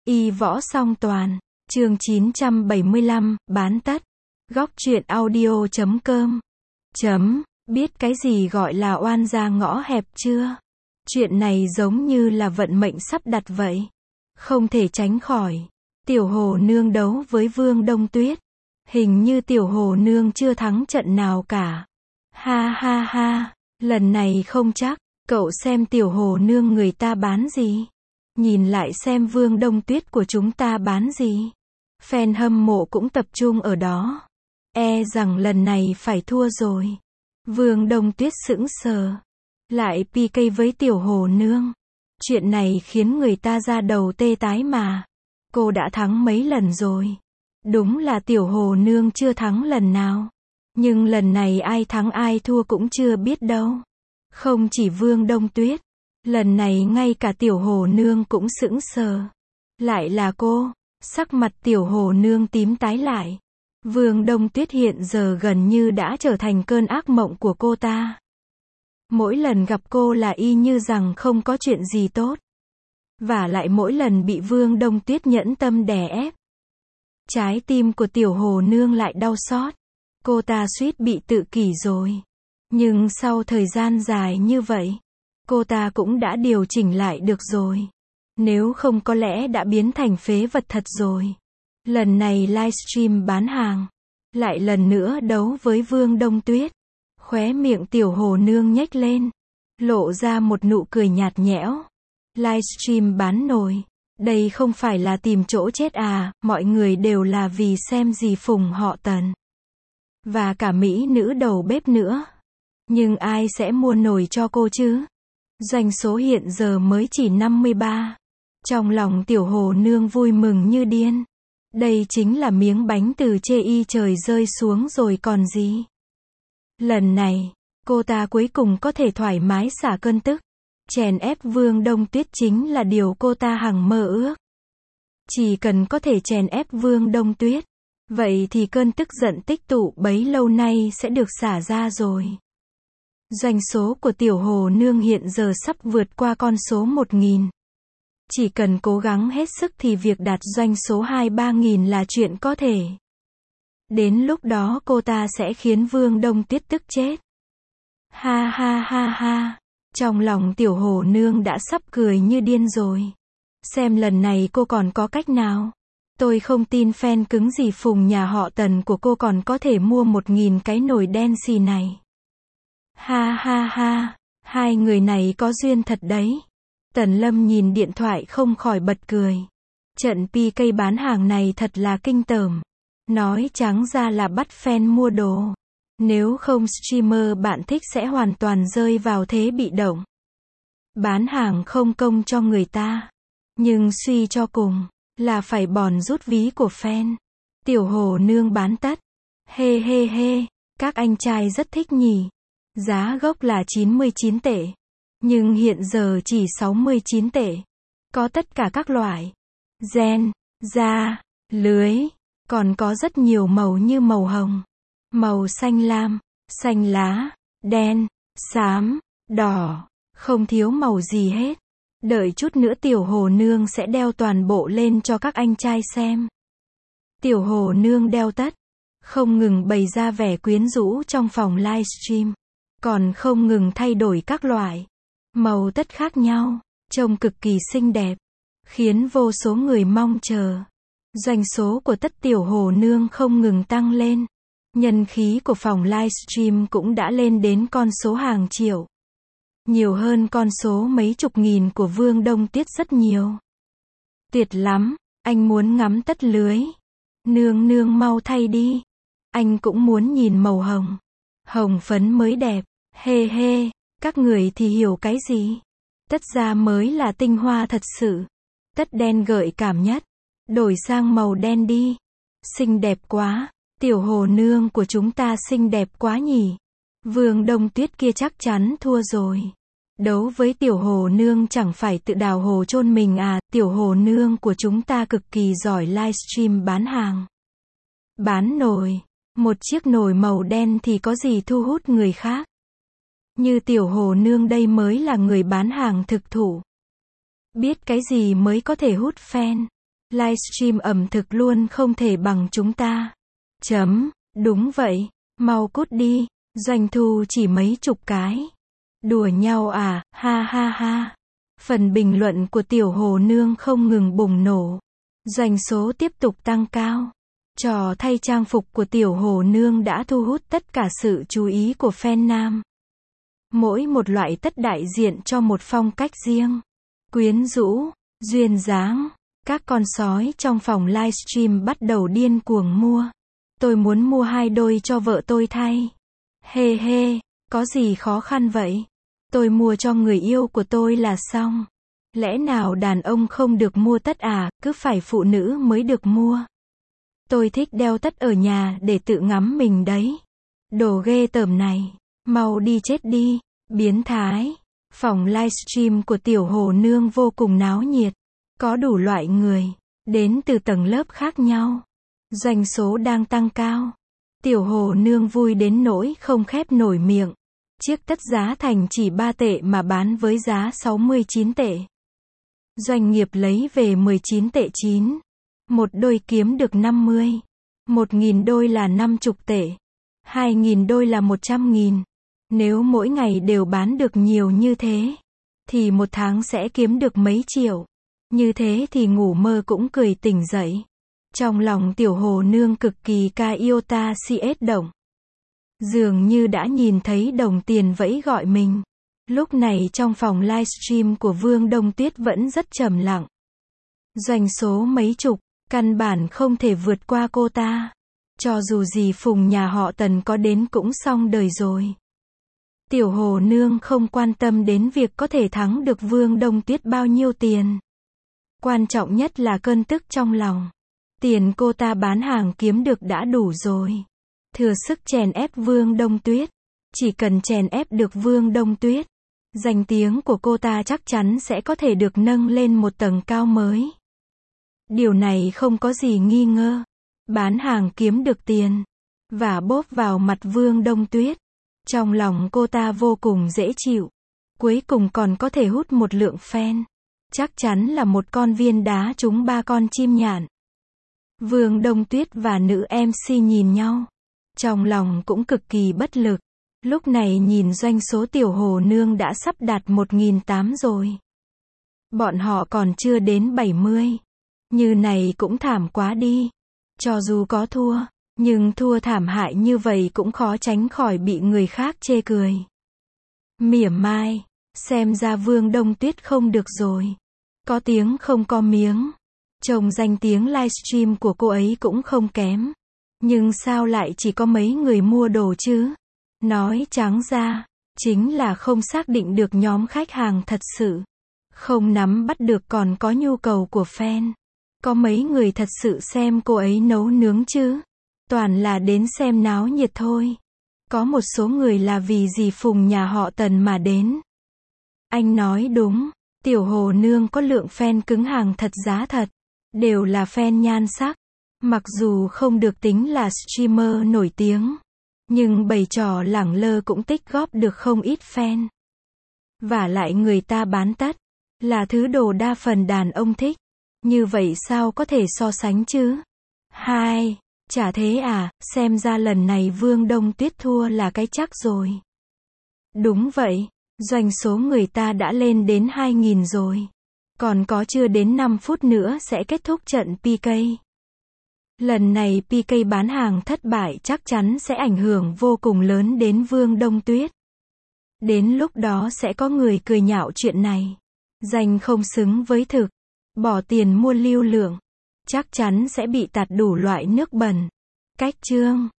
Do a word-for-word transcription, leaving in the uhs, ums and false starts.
Y võ song toàn, chương chín trăm bảy mươi lăm, bán tất. Góc truyện audio chấm com. Chấm, biết cái gì gọi là oan gia ngõ hẹp chưa? Chuyện này giống như là vận mệnh sắp đặt vậy. Không thể tránh khỏi. Tiểu Hồ Nương đấu với Vương Đông Tuyết. Hình như Tiểu Hồ Nương chưa thắng trận nào cả. Ha ha ha, lần này không chắc. Cậu xem Tiểu Hồ Nương người ta bán gì? Nhìn lại xem Vương Đông Tuyết của chúng ta bán gì? Fan hâm mộ cũng tập trung ở đó. E rằng lần này phải thua rồi. Vương Đông Tuyết sững sờ. Lại pê ca với Tiểu Hồ Nương. Chuyện này khiến người ta ra đầu tê tái mà. Cô đã thắng mấy lần rồi. Đúng là Tiểu Hồ Nương chưa thắng lần nào. Nhưng lần này ai thắng ai thua cũng chưa biết đâu. Không chỉ Vương Đông Tuyết. Lần này ngay cả Tiểu Hồ Nương cũng sững sờ. Lại là cô. Sắc mặt Tiểu Hồ Nương tím tái lại. Vương Đông Tuyết hiện giờ gần như đã trở thành cơn ác mộng của cô ta. Mỗi lần gặp cô là y như rằng không có chuyện gì tốt. Và lại mỗi lần bị Vương Đông Tuyết nhẫn tâm đè ép. Trái tim của Tiểu Hồ Nương lại đau xót. Cô ta suýt bị tự kỷ rồi. Nhưng sau thời gian dài như vậy, cô ta cũng đã điều chỉnh lại được rồi. Nếu không có lẽ đã biến thành phế vật thật rồi. Lần này livestream bán hàng. Lại lần nữa đấu với Vương Đông Tuyết. Khóe miệng Tiểu Hồ Nương nhếch lên. Lộ ra một nụ cười nhạt nhẽo. Livestream bán nồi. Đây không phải là tìm chỗ chết à, mọi người đều là vì xem gì Phùng họ Tần. Và cả mỹ nữ đầu bếp nữa. Nhưng ai sẽ mua nồi cho cô chứ? Doanh số hiện giờ mới chỉ năm mươi ba. Trong lòng Tiểu Hồ Nương vui mừng như điên. Đây chính là miếng bánh từ chê y trời rơi xuống rồi còn gì. Lần này, cô ta cuối cùng có thể thoải mái xả cơn tức. Chèn ép Vương Đông Tuyết chính là điều cô ta hằng mơ ước. Chỉ cần có thể chèn ép Vương Đông Tuyết, vậy thì cơn tức giận tích tụ bấy lâu nay sẽ được xả ra rồi. Doanh số của Tiểu Hồ Nương hiện giờ sắp vượt qua con số một nghìn. Chỉ cần cố gắng hết sức thì việc đạt doanh số hai ba nghìn là chuyện có thể. Đến lúc đó cô ta sẽ khiến Vương Đông Tuyết tức chết. Ha ha ha ha. Trong lòng Tiểu Hồ Nương đã sắp cười như điên rồi. Xem lần này cô còn có cách nào. Tôi không tin fan cứng gì Phùng nhà họ Tần của cô còn có thể mua một nghìn cái nồi đen xì này. Ha ha ha. Hai người này có duyên thật đấy. Tần Lâm nhìn điện thoại không khỏi bật cười. Trận pê ca bán hàng này thật là kinh tởm. Nói trắng ra là bắt fan mua đồ. Nếu không streamer bạn thích sẽ hoàn toàn rơi vào thế bị động. Bán hàng không công cho người ta. Nhưng suy cho cùng, là phải bòn rút ví của fan. Tiểu Hồ Nương bán tất. Hê hê hê, các anh trai rất thích nhỉ. Giá gốc là chín mươi chín tệ. Nhưng hiện giờ chỉ sáu mươi chín tệ. Có tất cả các loại. Gen, da, lưới. Còn có rất nhiều màu như màu hồng. Màu xanh lam, xanh lá, đen, xám, đỏ. Không thiếu màu gì hết. Đợi chút nữa Tiểu Hồ Nương sẽ đeo toàn bộ lên cho các anh trai xem. Tiểu Hồ Nương đeo tất. Không ngừng bày ra vẻ quyến rũ trong phòng livestream. Còn không ngừng thay đổi các loại màu tất khác nhau. Trông cực kỳ xinh đẹp. Khiến vô số người mong chờ. Doanh số của tất Tiểu Hồ Nương không ngừng tăng lên. Nhân khí của phòng livestream cũng đã lên đến con số hàng triệu. Nhiều hơn con số mấy chục nghìn của Vương Đông Tuyết rất nhiều. Tuyệt lắm, anh muốn ngắm tất lưới. Nương nương mau thay đi. Anh cũng muốn nhìn màu hồng. Hồng phấn mới đẹp. Hê hê, các người thì hiểu cái gì? Tất da mới là tinh hoa thật sự. Tất đen gợi cảm nhất. Đổi sang màu đen đi. Xinh đẹp quá. Tiểu Hồ Nương của chúng ta xinh đẹp quá nhỉ. Vương Đông Tuyết kia chắc chắn thua rồi. Đấu với Tiểu Hồ Nương chẳng phải tự đào hồ chôn mình à. Tiểu Hồ Nương của chúng ta cực kỳ giỏi livestream bán hàng. Bán nồi. Một chiếc nồi màu đen thì có gì thu hút người khác. Như Tiểu Hồ Nương đây mới là người bán hàng thực thụ. Biết cái gì mới có thể hút fan. Livestream ẩm thực luôn không thể bằng chúng ta. Chấm, đúng vậy, mau cút đi, doanh thu chỉ mấy chục cái. Đùa nhau à, ha ha ha. Phần bình luận của Tiểu Hồ Nương không ngừng bùng nổ. Doanh số tiếp tục tăng cao. Trò thay trang phục của Tiểu Hồ Nương đã thu hút tất cả sự chú ý của fan nam. Mỗi một loại tất đại diện cho một phong cách riêng. Quyến rũ, duyên dáng. Các con sói trong phòng livestream bắt đầu điên cuồng mua. Tôi muốn mua hai đôi cho vợ tôi thay. Hê hê, có gì khó khăn vậy? Tôi mua cho người yêu của tôi là xong. Lẽ nào đàn ông không được mua tất à, cứ phải phụ nữ mới được mua. Tôi thích đeo tất ở nhà để tự ngắm mình đấy. Đồ ghê tởm này, mau đi chết đi, biến thái. Phòng livestream của Tiểu Hồ Nương vô cùng náo nhiệt. Có đủ loại người, đến từ tầng lớp khác nhau. Doanh số đang tăng cao. Tiểu Hồ Nương vui đến nỗi không khép nổi miệng. Chiếc tất giá thành chỉ ba tệ mà bán với giá sáu mươi chín tệ. Doanh nghiệp lấy về mười chín tệ chín. Một đôi kiếm được năm mươi. Một nghìn đôi là năm mươi tệ. Hai nghìn đôi là một trăm nghìn. Nếu mỗi ngày đều bán được nhiều như thế, thì một tháng sẽ kiếm được mấy triệu. Như thế thì ngủ mơ cũng cười tỉnh dậy. Trong lòng Tiểu Hồ Nương cực kỳ ca iota cs động. Dường như đã nhìn thấy đồng tiền vẫy gọi mình. Lúc này trong phòng livestream của Vương Đông Tuyết vẫn rất trầm lặng. Doanh số mấy chục, căn bản không thể vượt qua cô ta. Cho dù gì Phùng nhà họ Tần có đến cũng xong đời rồi. Tiểu Hồ Nương không quan tâm đến việc có thể thắng được Vương Đông Tuyết bao nhiêu tiền. Quan trọng nhất là cơn tức trong lòng. Tiền cô ta bán hàng kiếm được đã đủ rồi. Thừa sức chèn ép Vương Đông Tuyết. Chỉ cần chèn ép được Vương Đông Tuyết, danh tiếng của cô ta chắc chắn sẽ có thể được nâng lên một tầng cao mới. Điều này không có gì nghi ngờ. Bán hàng kiếm được tiền, và bóp vào mặt Vương Đông Tuyết. Trong lòng cô ta vô cùng dễ chịu. Cuối cùng còn có thể hút một lượng fan. Chắc chắn là một con viên đá trúng ba con chim nhạn. Vương Đông Tuyết và nữ em xê nhìn nhau. Trong lòng cũng cực kỳ bất lực. Lúc này nhìn doanh số Tiểu Hồ Nương đã sắp đạt một nghìn tám trăm rồi. Bọn họ còn chưa đến bảy mươi. Như này cũng thảm quá đi. Cho dù có thua, nhưng thua thảm hại như vậy cũng khó tránh khỏi bị người khác chê cười. Mỉa mai, xem ra Vương Đông Tuyết không được rồi. Có tiếng không có miếng. Trông danh tiếng livestream của cô ấy cũng không kém. Nhưng sao lại chỉ có mấy người mua đồ chứ? Nói trắng ra, chính là không xác định được nhóm khách hàng thật sự. Không nắm bắt được còn có nhu cầu của fan. Có mấy người thật sự xem cô ấy nấu nướng chứ? Toàn là đến xem náo nhiệt thôi. Có một số người là vì dì Phùng nhà họ Tần mà đến. Anh nói đúng, Tiểu Hồ Nương có lượng fan cứng hàng thật giá thật. Đều là fan nhan sắc. Mặc dù không được tính là streamer nổi tiếng, nhưng bày trò lẳng lơ cũng tích góp được không ít fan. Vả lại người ta bán tất, là thứ đồ đa phần đàn ông thích. Như vậy sao có thể so sánh chứ? Hai, chả thế à, xem ra lần này Vương Đông Tuyết thua là cái chắc rồi. Đúng vậy, doanh số người ta đã lên đến hai nghìn rồi. Còn có chưa đến năm phút nữa sẽ kết thúc trận pê ca. Lần này pê ca bán hàng thất bại chắc chắn sẽ ảnh hưởng vô cùng lớn đến Vương Đông Tuyết. Đến lúc đó sẽ có người cười nhạo chuyện này. Danh không xứng với thực. Bỏ tiền mua lưu lượng. Chắc chắn sẽ bị tạt đủ loại nước bẩn. Cách chương